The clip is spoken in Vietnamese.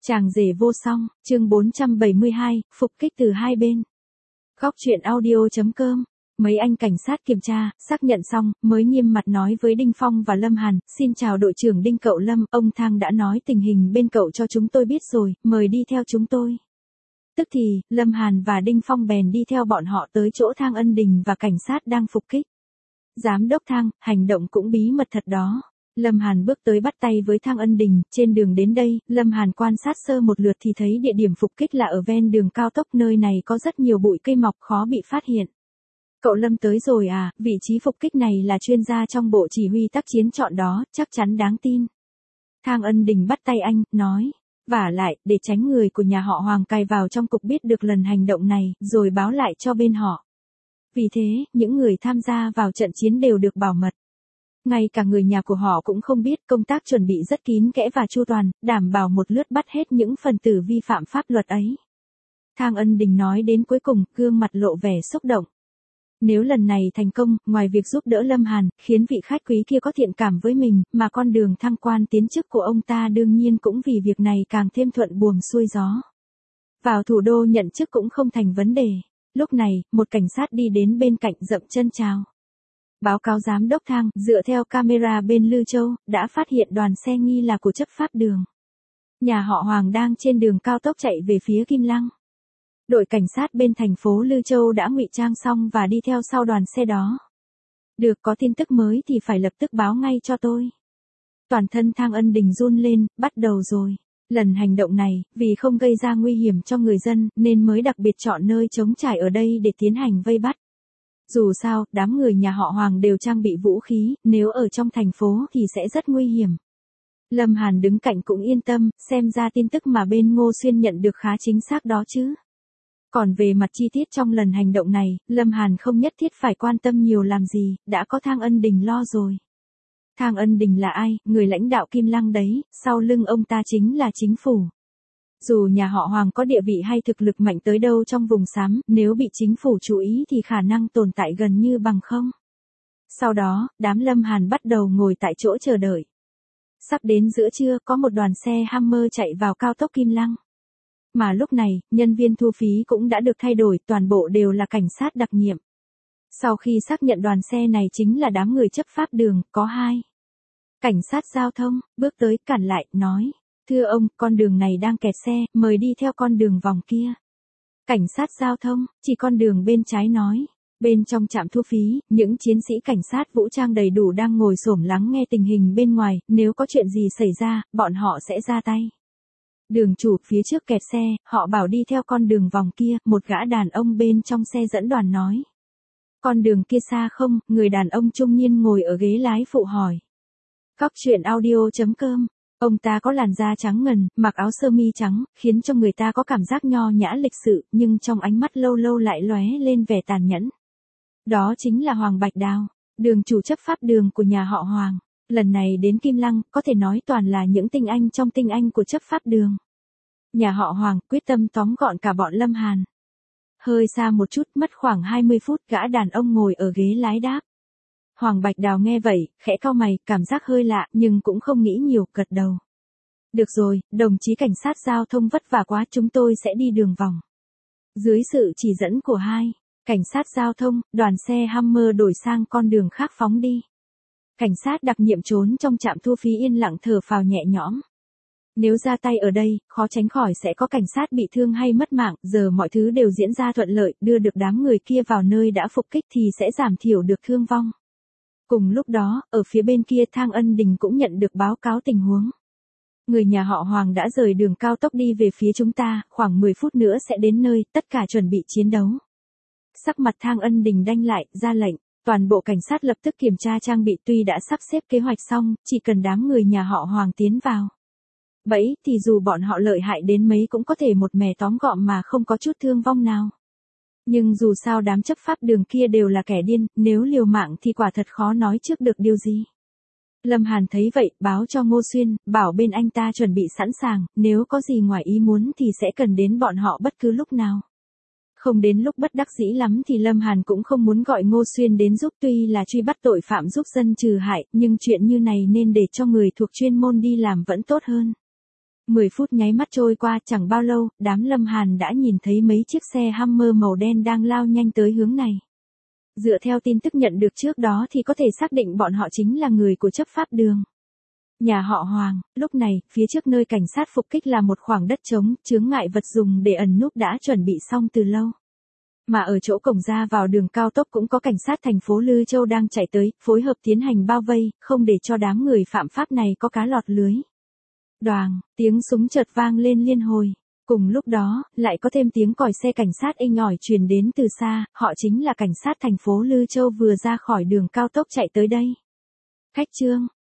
Chàng rể vô song, chương 472, phục kích từ hai bên. Góc truyện audio.com. Mấy anh cảnh sát kiểm tra, xác nhận xong, mới nghiêm mặt nói với Đinh Phong và Lâm Hàn, xin chào đội trưởng Đinh cậu Lâm, ông Thang đã nói tình hình bên cậu cho chúng tôi biết rồi, mời đi theo chúng tôi. Tức thì, Lâm Hàn và Đinh Phong bèn đi theo bọn họ tới chỗ Thang Ân Đình và cảnh sát đang phục kích. Giám đốc Thang, hành động cũng bí mật thật đó. Lâm Hàn bước tới bắt tay với Thang Ân Đình, trên đường đến đây, Lâm Hàn quan sát sơ một lượt thì thấy địa điểm phục kích là ở ven đường cao tốc, nơi này có rất nhiều bụi cây mọc khó bị phát hiện. Cậu Lâm tới rồi à, vị trí phục kích này là chuyên gia trong bộ chỉ huy tác chiến chọn đó, chắc chắn đáng tin. Thang Ân Đình bắt tay anh, nói, vả lại, để tránh người của nhà họ Hoàng cài vào trong cục biết được lần hành động này, rồi báo lại cho bên họ. Vì thế, những người tham gia vào trận chiến đều được bảo mật. Ngay cả người nhà của họ cũng không biết, công tác chuẩn bị rất kín kẽ và chu toàn, đảm bảo một lướt bắt hết những phần tử vi phạm pháp luật ấy. Thang Ân Đình nói đến cuối cùng, gương mặt lộ vẻ xúc động. Nếu lần này thành công, ngoài việc giúp đỡ Lâm Hàn, khiến vị khách quý kia có thiện cảm với mình, mà con đường thăng quan tiến chức của ông ta đương nhiên cũng vì việc này càng thêm thuận buồm xuôi gió. Vào thủ đô nhận chức cũng không thành vấn đề. Lúc này, một cảnh sát đi đến bên cạnh dậm chân chào. Báo cáo giám đốc Thang, dựa theo camera bên Lư Châu, đã phát hiện đoàn xe nghi là của chấp pháp đường. Nhà họ Hoàng đang trên đường cao tốc chạy về phía Kim Lăng. Đội cảnh sát bên thành phố Lư Châu đã ngụy trang xong và đi theo sau đoàn xe đó. Được, có tin tức mới thì phải lập tức báo ngay cho tôi. Toàn thân Thang Ân Đình run lên, bắt đầu rồi. Lần hành động này, vì không gây ra nguy hiểm cho người dân, nên mới đặc biệt chọn nơi trống trải ở đây để tiến hành vây bắt. Dù sao, đám người nhà họ Hoàng đều trang bị vũ khí, nếu ở trong thành phố thì sẽ rất nguy hiểm. Lâm Hàn đứng cạnh cũng yên tâm, xem ra tin tức mà bên Ngô Xuyên nhận được khá chính xác đó chứ. Còn về mặt chi tiết trong lần hành động này, Lâm Hàn không nhất thiết phải quan tâm nhiều làm gì, đã có Thang Ân Đình lo rồi. Thang Ân Đình là ai? Người lãnh đạo Kim Lăng đấy, sau lưng ông ta chính là chính phủ. Dù nhà họ Hoàng có địa vị hay thực lực mạnh tới đâu trong vùng xám, nếu bị chính phủ chú ý thì khả năng tồn tại gần như bằng không. Sau đó, đám Lâm Hàn bắt đầu ngồi tại chỗ chờ đợi. Sắp đến giữa trưa, có một đoàn xe Hammer chạy vào cao tốc Kim Lăng. Mà lúc này, nhân viên thu phí cũng đã được thay đổi, toàn bộ đều là cảnh sát đặc nhiệm. Sau khi xác nhận đoàn xe này chính là đám người chấp pháp đường, có hai cảnh sát giao thông, bước tới cản lại, nói. Thưa ông, con đường này đang kẹt xe, mời đi theo con đường vòng kia. Cảnh sát giao thông, chỉ con đường bên trái nói. Bên trong trạm thu phí, những chiến sĩ cảnh sát vũ trang đầy đủ đang ngồi xổm lắng nghe tình hình bên ngoài, nếu có chuyện gì xảy ra, bọn họ sẽ ra tay. Đường chủ phía trước kẹt xe, họ bảo đi theo con đường vòng kia, một gã đàn ông bên trong xe dẫn đoàn nói. Con đường kia xa không? Người đàn ông trung niên ngồi ở ghế lái phụ hỏi. Góc truyện audio.com. Ông ta có làn da trắng ngần, mặc áo sơ mi trắng, khiến cho người ta có cảm giác nho nhã lịch sự, nhưng trong ánh mắt lâu lâu lại lóe lên vẻ tàn nhẫn. Đó chính là Hoàng Bạch Đào, đường chủ chấp pháp đường của nhà họ Hoàng. Lần này đến Kim Lăng, có thể nói toàn là những tinh anh trong tinh anh của chấp pháp đường. Nhà họ Hoàng quyết tâm tóm gọn cả bọn Lâm Hàn. Hơi xa một chút, mất khoảng 20 phút, gã đàn ông ngồi ở ghế lái đáp. Hoàng Bạch Đào nghe vậy, khẽ cau mày, cảm giác hơi lạ, nhưng cũng không nghĩ nhiều, gật đầu. Được rồi, đồng chí cảnh sát giao thông vất vả quá, chúng tôi sẽ đi đường vòng. Dưới sự chỉ dẫn của hai cảnh sát giao thông, đoàn xe Hammer đổi sang con đường khác phóng đi. Cảnh sát đặc nhiệm trốn trong trạm thu phí yên lặng thở phào nhẹ nhõm. Nếu ra tay ở đây, khó tránh khỏi sẽ có cảnh sát bị thương hay mất mạng, giờ mọi thứ đều diễn ra thuận lợi, đưa được đám người kia vào nơi đã phục kích thì sẽ giảm thiểu được thương vong. Cùng lúc đó, ở phía bên kia Thang Ân Đình cũng nhận được báo cáo tình huống. Người nhà họ Hoàng đã rời đường cao tốc đi về phía chúng ta, khoảng 10 phút nữa sẽ đến nơi, tất cả chuẩn bị chiến đấu. Sắc mặt Thang Ân Đình đanh lại, ra lệnh. Toàn bộ cảnh sát lập tức kiểm tra trang bị, tuy đã sắp xếp kế hoạch xong, chỉ cần đám người nhà họ Hoàng tiến vào bẫy thì dù bọn họ lợi hại đến mấy cũng có thể một mẻ tóm gọn mà không có chút thương vong nào. Nhưng dù sao đám chấp pháp đường kia đều là kẻ điên, nếu liều mạng thì quả thật khó nói trước được điều gì. Lâm Hàn thấy vậy, báo cho Ngô Xuyên, bảo bên anh ta chuẩn bị sẵn sàng, nếu có gì ngoài ý muốn thì sẽ cần đến bọn họ bất cứ lúc nào. Không đến lúc bất đắc dĩ lắm thì Lâm Hàn cũng không muốn gọi Ngô Xuyên đến giúp, tuy là truy bắt tội phạm giúp dân trừ hại, nhưng chuyện như này nên để cho người thuộc chuyên môn đi làm vẫn tốt hơn. 10 phút nháy mắt trôi qua, chẳng bao lâu, đám Lâm Hàn đã nhìn thấy mấy chiếc xe Hummer màu đen đang lao nhanh tới hướng này. Dựa theo tin tức nhận được trước đó thì có thể xác định bọn họ chính là người của chấp pháp đường. Nhà họ Hoàng. Lúc này, phía trước nơi cảnh sát phục kích là một khoảng đất trống, chướng ngại vật dùng để ẩn núp đã chuẩn bị xong từ lâu. Mà ở chỗ cổng ra vào đường cao tốc cũng có cảnh sát thành phố Lư Châu đang chạy tới, phối hợp tiến hành bao vây, không để cho đám người phạm pháp này có cá lọt lưới. Đoàng, tiếng súng chợt vang lên liên hồi. Cùng lúc đó, lại có thêm tiếng còi xe cảnh sát inh ỏi truyền đến từ xa, họ chính là cảnh sát thành phố Lư Châu vừa ra khỏi đường cao tốc chạy tới đây. Khách Trương,